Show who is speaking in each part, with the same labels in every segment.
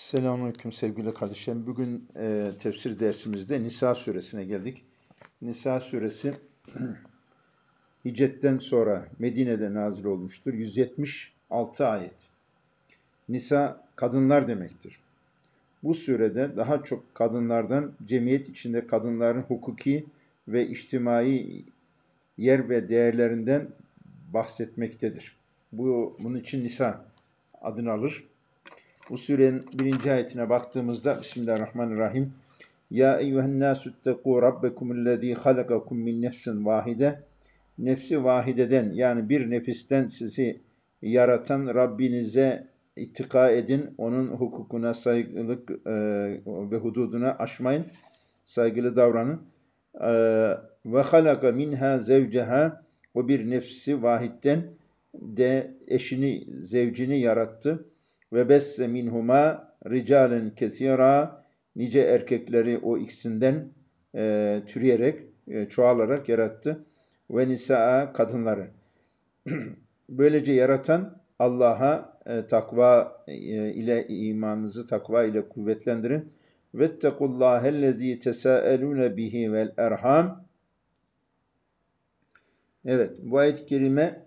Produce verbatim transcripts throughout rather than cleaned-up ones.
Speaker 1: Selamünaleyküm sevgili kardeşlerim. Bugün e, tefsir dersimizde Nisa suresine geldik. Nisa suresi Hicretten sonra Medine'de nazil olmuştur. yüz yetmiş altı ayet. Nisa kadınlar demektir. Bu surede daha çok kadınlardan, cemiyet içinde kadınların hukuki ve içtimai yer ve değerlerinden bahsetmektedir. Bu bunun için Nisa adını alır. Bu surenin birinci ayetine baktığımızda Bismillahirrahmanirrahim. Ya eyyühen nâsüttekû rabbekumullezî halakakum min nefsin vahide. Nefsi vahideden yani bir nefisten sizi yaratan Rabbinize ittika edin. Onun hukukuna saygılık e, ve hududuna aşmayın. Saygılı davranın. E, ve halaka minha zevceha. O bir nefsi vahitten de eşini, zevcini yarattı. Ve besse minhuma ricalen kesira, nice erkekleri o ikisinden e, türeyerek, e, çoğalarak yarattı. Ve nisaa, kadınları. Böylece yaratan Allah'a e, takva e, ile imanınızı takva ile kuvvetlendirin. Vettekullâhellezî tesâelûne bihi vel erham. Evet, bu ayet-i kerime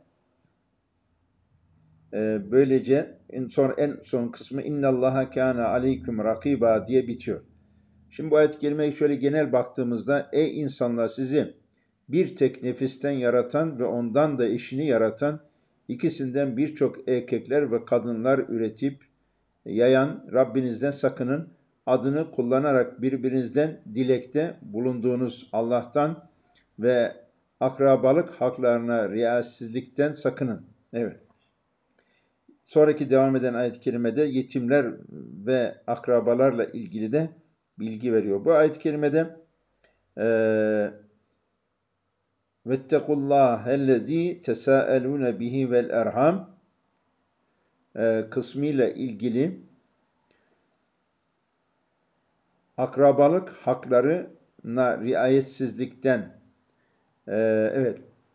Speaker 1: e, böylece en son, en son kısmı innallaha kâne aleyküm rakîbâ diye bitiyor. Şimdi bu ayet-i kerimeye şöyle genel baktığımızda ey insanlar, sizi bir tek nefisten yaratan ve ondan da eşini yaratan, ikisinden birçok erkekler ve kadınlar üretip yayan Rabbinizden sakının. Adını kullanarak birbirinizden dilekte bulunduğunuz Allah'tan ve akrabalık haklarına riayetsizlikten sakının. Evet. Sonraki devam eden ayet-i kerimede yetimler ve akrabalarla ilgili de bilgi veriyor. Bu ayet-i kerimede vettekullâhellezî tesâelûne bihi vel erham kısmıyla ilgili akrabalık haklarına riayetsizlikten evet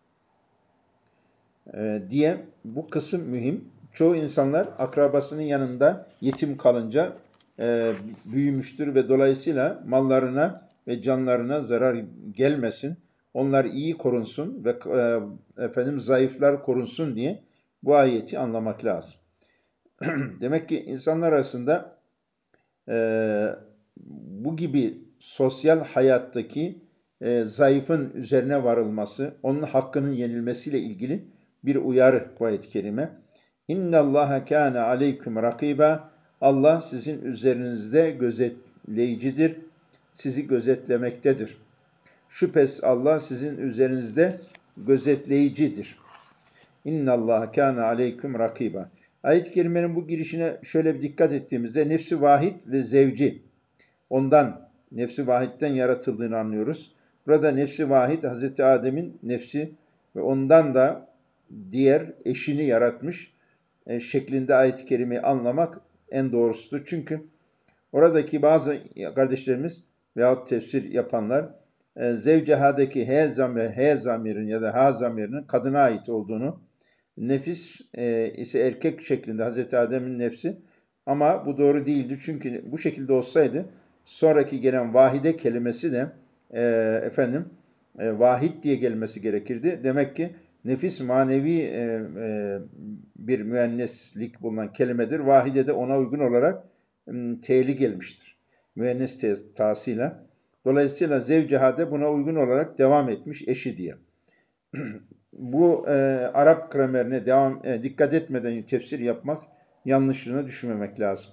Speaker 1: diye bu kısım mühim. Çoğu insanlar akrabasının yanında yetim kalınca e, büyümüştür ve dolayısıyla mallarına ve canlarına zarar gelmesin, onlar iyi korunsun ve e, efendim zayıflar korunsun diye bu ayeti anlamak lazım. Demek ki insanlar arasında e, bu gibi sosyal hayattaki e, zayıfın üzerine varılması, onun hakkının yenilmesiyle ilgili bir uyarı bu ayet-i kerime. İnna Allaha kana aleyküm rakiba. Allah sizin üzerinizde gözetleyicidir. Sizi gözetlemektedir. Şüphesiz Allah sizin üzerinizde gözetleyicidir. İnna Allaha kana aleyküm rakiba. Ayet-i kerimenin bu girişine şöyle bir dikkat ettiğimizde nefsi vahid ve zevci, ondan nefsi vahidten yaratıldığını anlıyoruz. Burada nefsi vahid Hazreti Adem'in nefsi ve ondan da diğer eşini yaratmış e, şeklinde ayet-i kerimeyi anlamak en doğrusudur. Çünkü oradaki bazı kardeşlerimiz veyahut tefsir yapanlar e, zevcehadaki he, zamir, he zamirin ya da ha zamirinin kadına ait olduğunu, nefis e, ise erkek şeklinde Hazreti Adem'in nefsi, ama bu doğru değildi. Çünkü bu şekilde olsaydı sonraki gelen vahide kelimesi de e, efendim e, vahid diye gelmesi gerekirdi. Demek ki nefis manevi e, e, bir müenneslik bulunan kelimedir. Vahide de ona uygun olarak e, teğli gelmiştir. Müennes tasıyla. Dolayısıyla zevcehade buna uygun olarak devam etmiş, eşi diye. Bu e, Arap gramerine devam e, dikkat etmeden tefsir yapmak, yanlışlığına düşmemek lazım.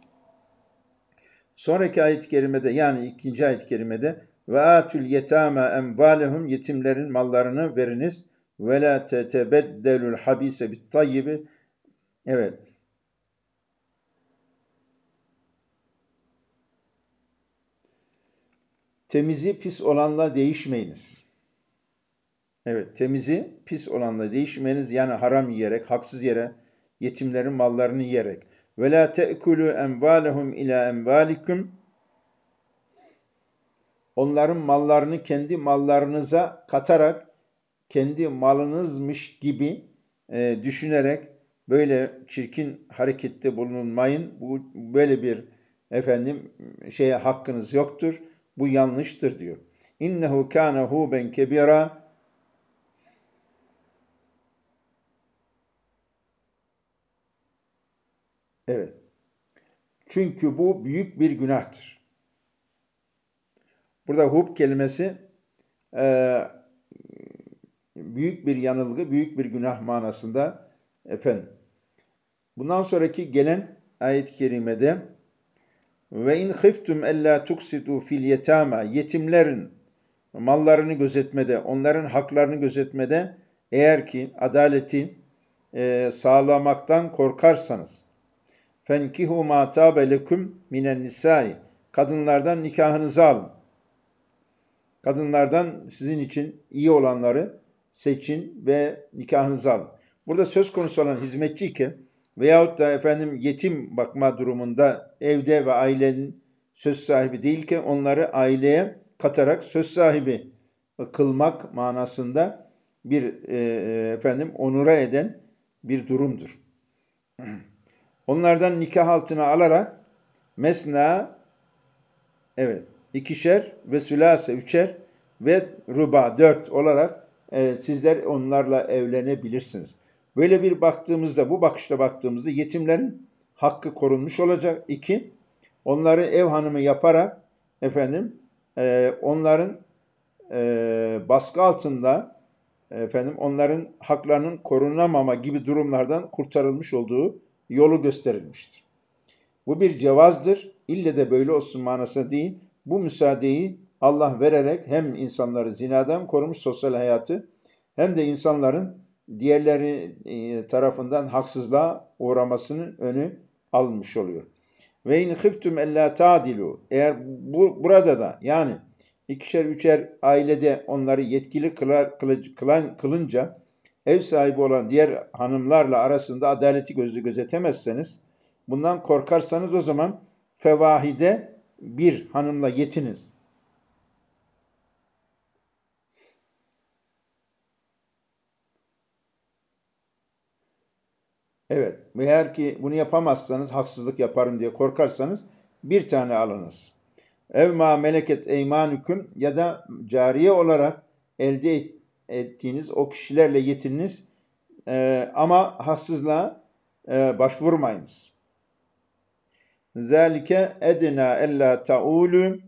Speaker 1: Sonraki ayet-i kerimede, yani ikinci ayet-i kerimede ve atül yetama emvalehum, yetimlerin mallarını veriniz ve la tetebeddelul habise bit tayyibi. Evet. Temizi pis olanla değişmeyiniz. Evet, temizi pis olanla değişmeyiniz, yani haram yiyerek, haksız yere yetimlerin mallarını yiyerek. Ve la te'kulu emvalehum ila emvalikum. Onların mallarını kendi mallarınıza katarak, kendi malınızmış gibi e, düşünerek böyle çirkin harekette bulunmayın. Bu böyle bir efendim şeye hakkınız yoktur. Bu yanlıştır diyor. İnnehu kâne hûben kebira. Evet. Çünkü bu büyük bir günahtır. Burada hub kelimesi e, büyük bir yanılgı, büyük bir günah manasında efendim. Bundan sonraki gelen ayet-i kerimede ve in khiftum alla tuksitu fil yetama, yetimlerin mallarını gözetmede, onların haklarını gözetmede eğer ki adaleti e, sağlamaktan korkarsanız fenkihu ma tabe lekum minen nisai, kadınlardan nikahınızı alın. Kadınlardan sizin için iyi olanları seçin ve nikahınızı alın. Burada söz konusu olan hizmetçiyken veyahut da efendim yetim bakma durumunda evde ve ailenin söz sahibi değilken onları aileye katarak söz sahibi kılmak manasında bir e, efendim onura eden bir durumdur. Onlardan nikah altına alarak mesna, evet, ikişer ve sülase üçer ve ruba dört olarak e, sizler onlarla evlenebilirsiniz. Böyle bir baktığımızda, bu bakışla baktığımızda yetimlerin hakkı korunmuş olacak. İki, onları ev hanımı yaparak efendim e, onların e, baskı altında efendim onların haklarının korunamama gibi durumlardan kurtarılmış olduğu yolu gösterilmiştir. Bu bir cevazdır. İlle de böyle olsun manasına değil. Bu müsaadeyi Allah vererek hem insanları zinadan korumuş sosyal hayatı hem de insanların diğerleri tarafından haksızlığa uğramasının önü alınmış oluyor. Ve in khiftum ella ta'dilu, eğer bu, burada da yani ikişer üçer ailede onları yetkili kılar, kılan, kılınca ev sahibi olan diğer hanımlarla arasında adaleti gözü gözetemezseniz, bundan korkarsanız o zaman fevahide bir hanımla yetiniz. Evet, eğer ki bunu yapamazsanız, haksızlık yaparım diye korkarsanız bir tane alınız. Ev ma meleket eymanüküm, ya da cariye olarak elde ettiğiniz o kişilerle yetininiz. Ee, ama haksızlığa e, başvurmayınız. Zalike edna ella taulu,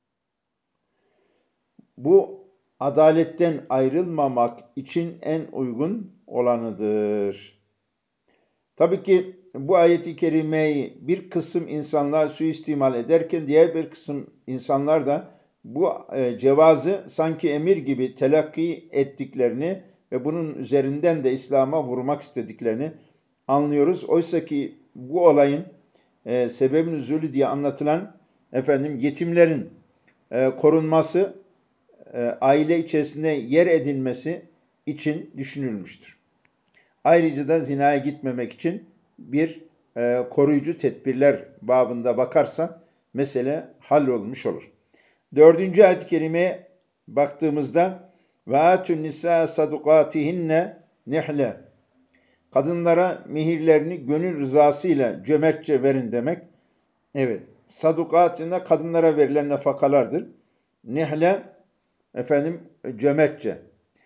Speaker 1: bu adaletten ayrılmamak için en uygun olanıdır. Tabii ki bu ayeti kerimeyi bir kısım insanlar suistimal ederken diğer bir kısım insanlar da bu e, cevazı sanki emir gibi telakki ettiklerini ve bunun üzerinden de İslam'a vurmak istediklerini anlıyoruz. Oysa ki bu olayın e, sebebin nüzulü diye anlatılan efendim yetimlerin e, korunması, e, aile içerisinde yer edilmesi için düşünülmüştür. Ayrıca da zinaya gitmemek için bir e, koruyucu tedbirler babında bakarsa mesele hallolmuş olur. Dördüncü ayet-i kerimeye baktığımızda ve atun nisa sadukatihinne nihle, kadınlara mihirlerini gönül rızasıyla cömertçe verin demek. Evet, sadukatine kadınlara verilen nafakalardır. Nihle efendim cömertçe.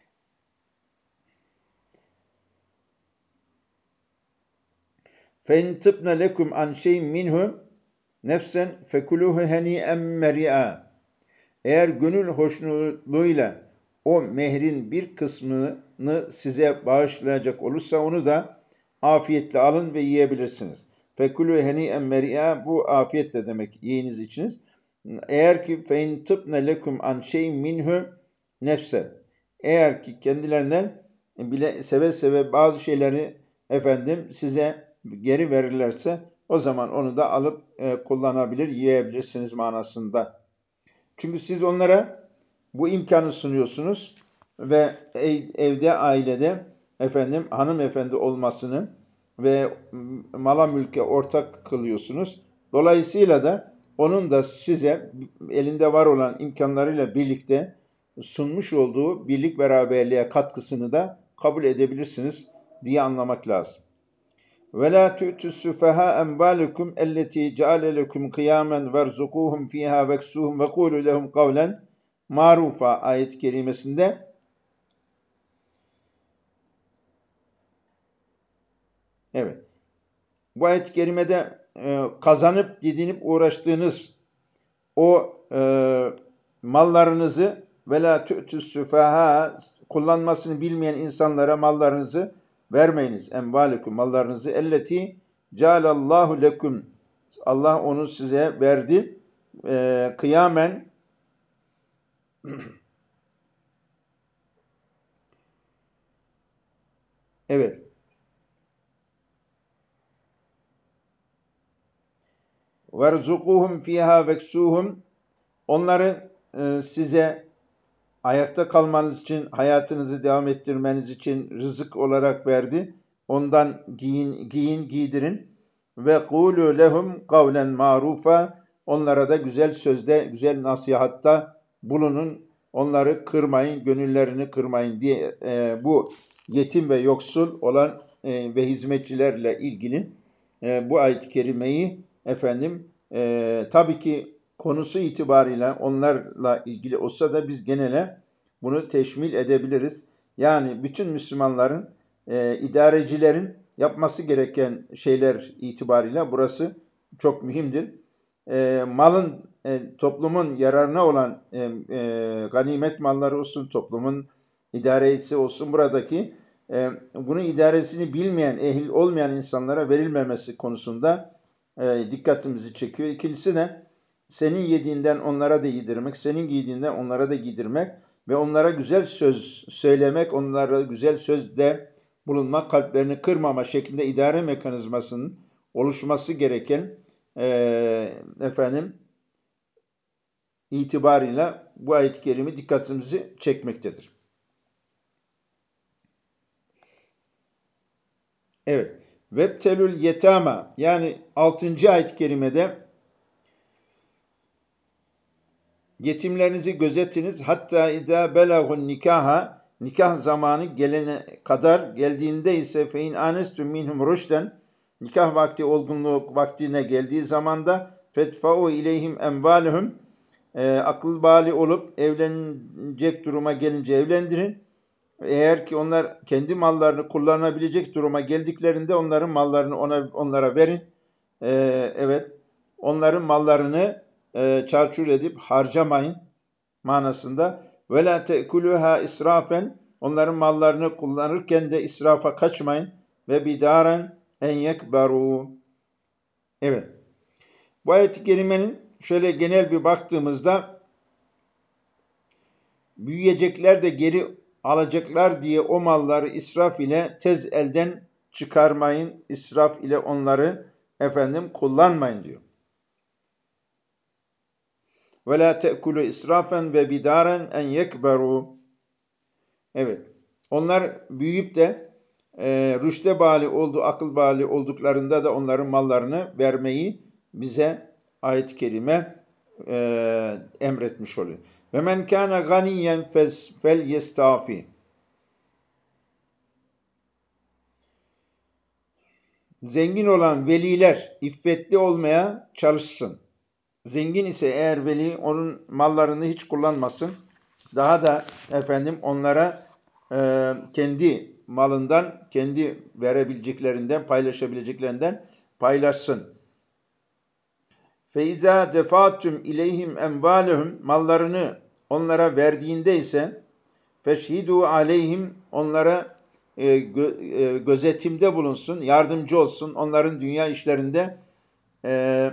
Speaker 1: فَاِنْ تِبْنَ لَكُمْ عَنْ شَيْءٍ مِنْهُ nefsen fekuluhu heni'en meri'a. Eğer gönül hoşnutluğuyla o mehrin bir kısmını size bağışlayacak olursa onu da afiyetle alın ve yiyebilirsiniz. Fekuluhu heni'en meri'a, bu afiyetle demek, yiyiniz içiniz. Eğer ki fein tıbne lekum an şeyin minhu nefsen, eğer ki kendilerinden bile seve seve bazı şeyleri efendim size geri verirlerse o zaman onu da alıp e, kullanabilir, yiyebilirsiniz manasında. Çünkü siz onlara bu imkanı sunuyorsunuz ve evde, ailede efendim hanımefendi olmasını ve mala mülke ortak kılıyorsunuz. Dolayısıyla da onun da size elinde var olan imkanlarıyla birlikte sunmuş olduğu birlik beraberliğe katkısını da kabul edebilirsiniz diye anlamak lazım. Ve la tu'tu sufaha emvalukum elleti ceale lekum kıyamen verzukuhum fiha veksuhum ve kulu lehum kavlen marufa ayet-i kerimesinde evet. Bu ayet-i kerimede e, kazanıp didinip uğraştığınız o e, mallarınızı ve la tu'tu sufaha kullanmasını bilmeyen insanlara mallarınızı vermeyiniz. Emvalukum mallarınızı elleti cealallahu lekum Allah onu size verdi. E, kıyamen evet. Verzukuhum fiha veksuhum onları e, size ayakta kalmanız için, hayatınızı devam ettirmeniz için rızık olarak verdi. Ondan giyin, giyin giydirin. Ve kulu lehum kavlen marufa. Onlara da güzel sözde, güzel nasihatta bulunun. Onları kırmayın, gönüllerini kırmayın diye e, bu yetim ve yoksul olan e, ve hizmetçilerle ilgili e, bu ayet-i kerimeyi efendim e, tabii ki konusu itibariyle onlarla ilgili olsa da biz genele bunu teşmil edebiliriz. Yani bütün Müslümanların, e, idarecilerin yapması gereken şeyler itibariyle burası çok mühimdir. E, malın, e, toplumun yararına olan e, e, ganimet malları olsun, toplumun idaresi olsun buradaki e, bunun idaresini bilmeyen, ehil olmayan insanlara verilmemesi konusunda e, dikkatimizi çekiyor. İkincisi de senin yediğinden onlara da yedirmek, senin giydiğinden onlara da giydirmek ve onlara güzel söz söylemek, onlara güzel sözde bulunmak, kalplerini kırmama şeklinde idare mekanizmasının oluşması gereken e, efendim itibarıyla bu ayet-i kerime dikkatimizi çekmektedir. Evet. Vebtelül yetama yani altıncı ayet-i kerimede yetimlerinizi gözetiniz. Hatta izâ belagun nikaha nikah zamanı gelene kadar geldiğinde ise fein anestum minhum rüşden nikah vakti olgunluk vaktine geldiği zamanda fetfa'u ileyhim emvaluhum e, akıl bali olup evlenecek duruma gelince evlendirin. Eğer ki onlar kendi mallarını kullanabilecek duruma geldiklerinde onların mallarını ona onlara verin. Ee, evet, onların mallarını e, çarçur edip harcamayın manasında. Ve la te'kuluha israfen onların mallarını kullanırken de israfa kaçmayın. Ve bidaren en yekberu. Evet. Bu ayet-i kerimenin şöyle genel bir baktığımızda büyüyecekler de geri alacaklar diye o malları israf ile tez elden çıkarmayın. İsraf ile onları efendim kullanmayın diyor. Ve la te'kulu israfen ve bidaren en yekberu. Evet. Onlar büyüyüp de e, rüşte bali oldu, akıl bali olduklarında da onların mallarını vermeyi bize ayet-i kerime e, emretmiş oluyor. Ve men kana ganiyen fel yestafi. Zengin olan veliler iffetli olmaya çalışsın. Zengin ise eğer veli onun mallarını hiç kullanmasın. Daha da efendim onlara e, kendi malından, kendi verebileceklerinden, paylaşabileceklerinden paylaşsın. Feiza defatum ileyhim envalehum mallarını onlara verdiğinde ise feşhidu aleyhim onlara e, gö, e, gözetimde bulunsun, yardımcı olsun. Onların dünya işlerinde e,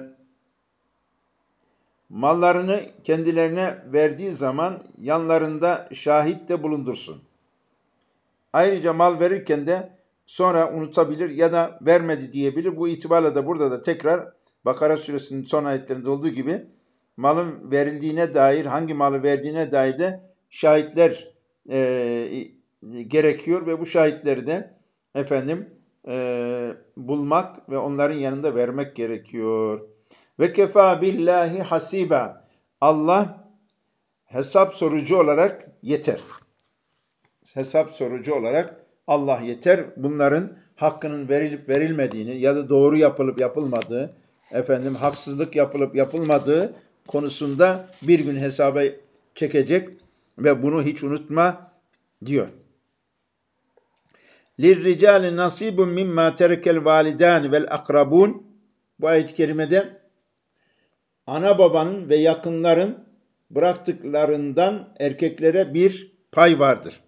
Speaker 1: mallarını kendilerine verdiği zaman yanlarında şahit de bulundursun. Ayrıca mal verirken de sonra unutabilir ya da vermedi diyebilir. Bu itibarla da burada da tekrar Bakara suresinin son ayetlerinde olduğu gibi malın verildiğine dair, hangi malı verdiğine dair de şahitler e, gerekiyor ve bu şahitleri de efendim e, bulmak ve onların yanında vermek gerekiyor. Ve kefa billahi hasiba. Allah hesap sorucu olarak yeter. Hesap sorucu olarak Allah yeter. Bunların hakkının verilip verilmediğini ya da doğru yapılıp yapılmadığı, efendim haksızlık yapılıp yapılmadığı konusunda bir gün hesaba çekecek ve bunu hiç unutma diyor. Lirricali nasibun mimma terekel validani vel akrabun. Bu ayet-i kerimede ana babanın ve yakınların bıraktıklarından erkeklere bir pay vardır.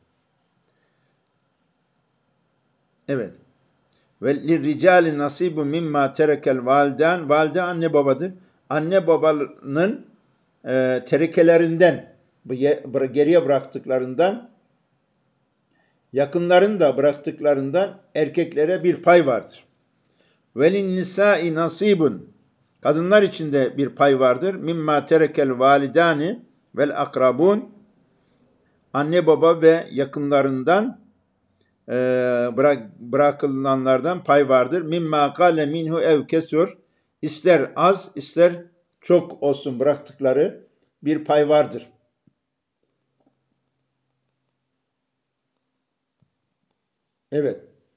Speaker 1: Evet. Ve lirricali nasibun mimma terekel validan. Valide anne babadır. Anne babanın e, terekelerinden, geriye bıraktıklarından, yakınların da bıraktıklarından erkeklere bir pay vardır. Velin nisai nasibun. Kadınlar için de bir pay vardır. Mimma terekel validani vel akrabun. Anne baba ve yakınlarından e, bırak, bırakılanlardan pay vardır. Mimma kale minhu ev kesur. İster az, ister çok olsun bıraktıkları bir pay vardır. Evet.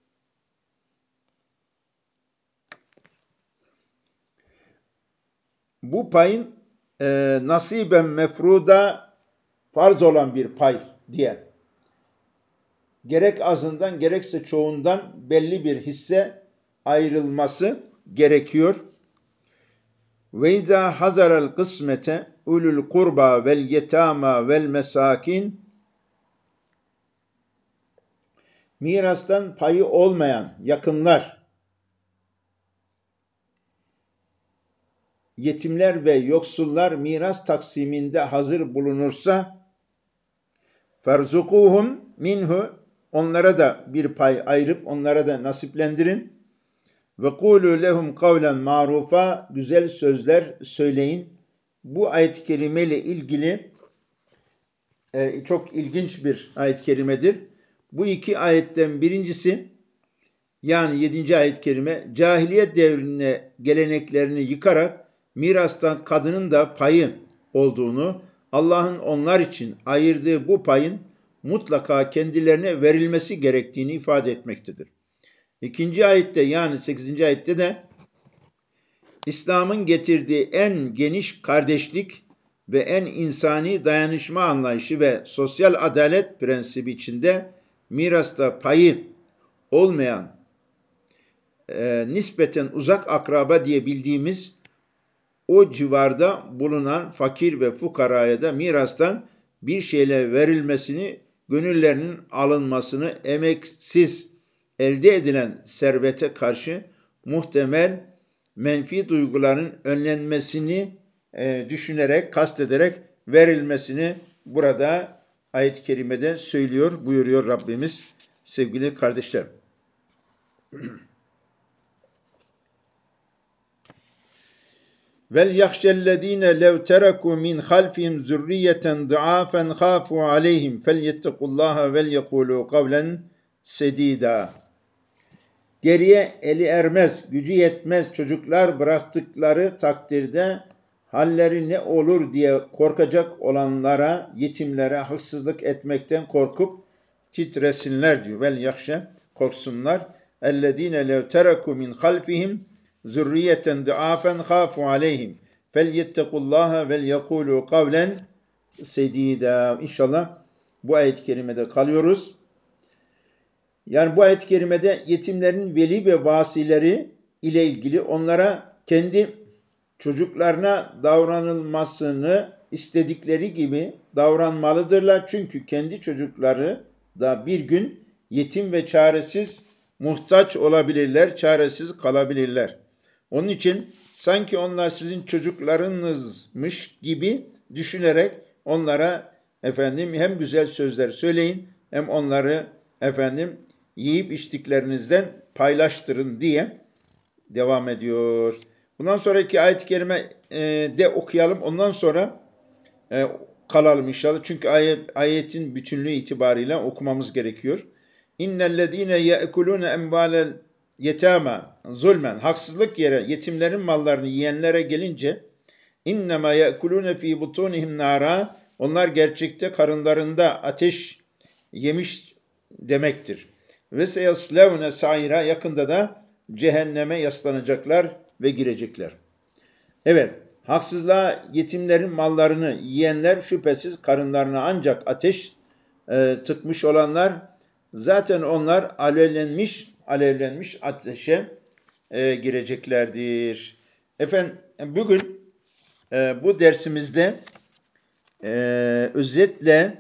Speaker 1: Bu payın e, nasiben mefruda farz olan bir pay diye. Gerek azından gerekse çoğundan belli bir hisse ayrılması gerekiyor. Ve izâ hazarel kısmete ulul kurba vel yetâma vel mesakin. Mirastan payı olmayan yakınlar, yetimler ve yoksullar miras taksiminde hazır bulunursa ferzukuhum minhu, onlara da bir pay ayırıp onlara da nasiplendirin. Ve kulu lehum kavlen marufa, güzel sözler söyleyin. Bu ayet-i kerime ile ilgili e, çok ilginç bir ayet-i kerimedir. Bu iki ayetten birincisi, yani yedinci ayet-i kerime, cahiliyet devrine geleneklerini yıkarak mirastan kadının da payı olduğunu, Allah'ın onlar için ayırdığı bu payın mutlaka kendilerine verilmesi gerektiğini ifade etmektedir. İkinci ayette, yani sekizinci ayette de İslam'ın getirdiği en geniş kardeşlik ve en insani dayanışma anlayışı ve sosyal adalet prensibi içinde mirasta payı olmayan, e, nispeten uzak akraba diye bildiğimiz o civarda bulunan fakir ve fukaraya da mirastan bir şeyle verilmesini, gönüllerinin alınmasını, emeksiz elde edilen servete karşı muhtemel menfi duyguların önlenmesini e, düşünerek, kastederek verilmesini burada ayet-i kerimede söylüyor, buyuruyor Rabbimiz sevgili kardeşlerim. Vel yahşellezine lev teraku min halfihim zurriyeten duafen khafu aleyhim felyettekullaha vel yekulu kavlen sedida. Geriye eli ermez, gücü yetmez çocuklar bıraktıkları takdirde halleri ne olur diye korkacak olanlara, yetimlere haksızlık etmekten korkup titresinler diyor. Vel yahşe, korksunlar. Ellezine lev teraku min halfihim zürriyeten duafen khafu aleyhim felyettequllaha vel yekulu kavlen sedida. İnşallah bu ayet-i kerimede kalıyoruz. Yani bu ayet-i kerimede yetimlerin veli ve vasileri ile ilgili onlara kendi çocuklarına davranılmasını istedikleri gibi davranmalıdırlar. Çünkü kendi çocukları da bir gün yetim ve çaresiz, muhtaç olabilirler, çaresiz kalabilirler. Onun için sanki onlar sizin çocuklarınızmış gibi düşünerek onlara efendim hem güzel sözler söyleyin, hem onları efendim yiyip içtiklerinizden paylaştırın diye devam ediyor. Bundan sonraki ayet-i kerime e, de okuyalım. Ondan sonra e, kalalım inşallah. Çünkü ayet, ayetin bütünlüğü itibariyle okumamız gerekiyor. İnnellezîne ye'kulûne emvâlel yetâmâ zulmen. Haksızlık yere yetimlerin mallarını yiyenlere gelince innemâ ye'kulûne fî butûnihim nârâ. Onlar gerçekte karınlarında ateş yemiş demektir. Ve seyaslevne saira, yakında da cehenneme yaslanacaklar ve girecekler. Evet, haksızlığa yetimlerin mallarını yiyenler şüphesiz karınlarına ancak ateş e, tıkmış olanlar, zaten onlar alevlenmiş, alevlenmiş ateşe e, gireceklerdir. Efendim, bugün e, bu dersimizde e, özetle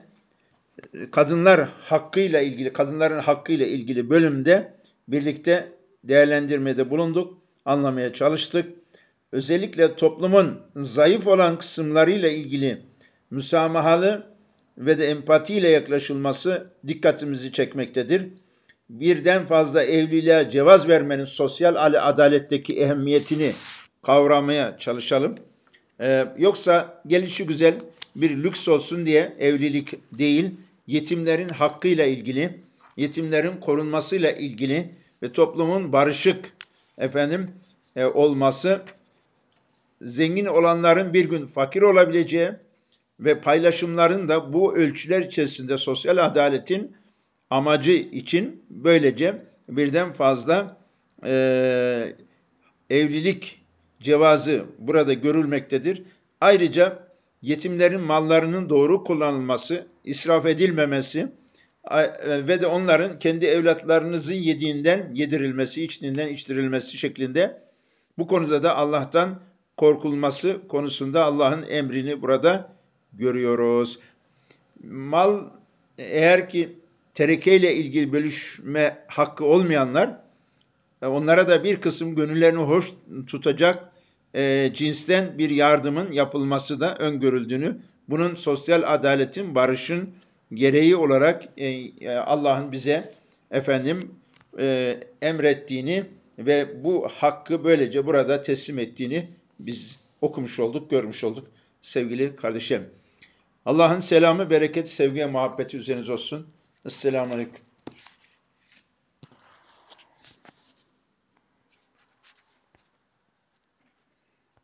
Speaker 1: kadınlar hakkıyla ilgili, kadınların hakkıyla ilgili bölümde birlikte değerlendirmede bulunduk, anlamaya çalıştık. Özellikle toplumun zayıf olan kısımlarıyla ilgili müsamahalı ve de empatiyle yaklaşılması dikkatimizi çekmektedir. Birden fazla evliliğe cevaz vermenin sosyal adaletteki ehemmiyetini kavramaya çalışalım. Ee, yoksa gelişi güzel bir lüks olsun diye evlilik değil, yetimlerin hakkıyla ilgili, yetimlerin korunmasıyla ilgili ve toplumun barışık efendim e, olması, zengin olanların bir gün fakir olabileceği ve paylaşımların da bu ölçüler içerisinde sosyal adaletin amacı için böylece birden fazla e, evlilik cevazı burada görülmektedir. Ayrıca yetimlerin mallarının doğru kullanılması, israf edilmemesi ve de onların kendi evlatlarınızın yediğinden yedirilmesi, içtiğinden içtirilmesi şeklinde bu konuda da Allah'tan korkulması konusunda Allah'ın emrini burada görüyoruz. Mal, eğer ki terekeyle ilgili bölüşme hakkı olmayanlar, onlara da bir kısım gönüllerini hoş tutacak e, cinsten bir yardımın yapılması da öngörüldüğünü, bunun sosyal adaletin, barışın gereği olarak e, Allah'ın bize efendim e, emrettiğini ve bu hakkı böylece burada teslim ettiğini biz okumuş olduk, görmüş olduk sevgili kardeşim. Allah'ın selamı, bereket, sevgi ve muhabbeti üzerinize olsun. Esselamu Aleyküm.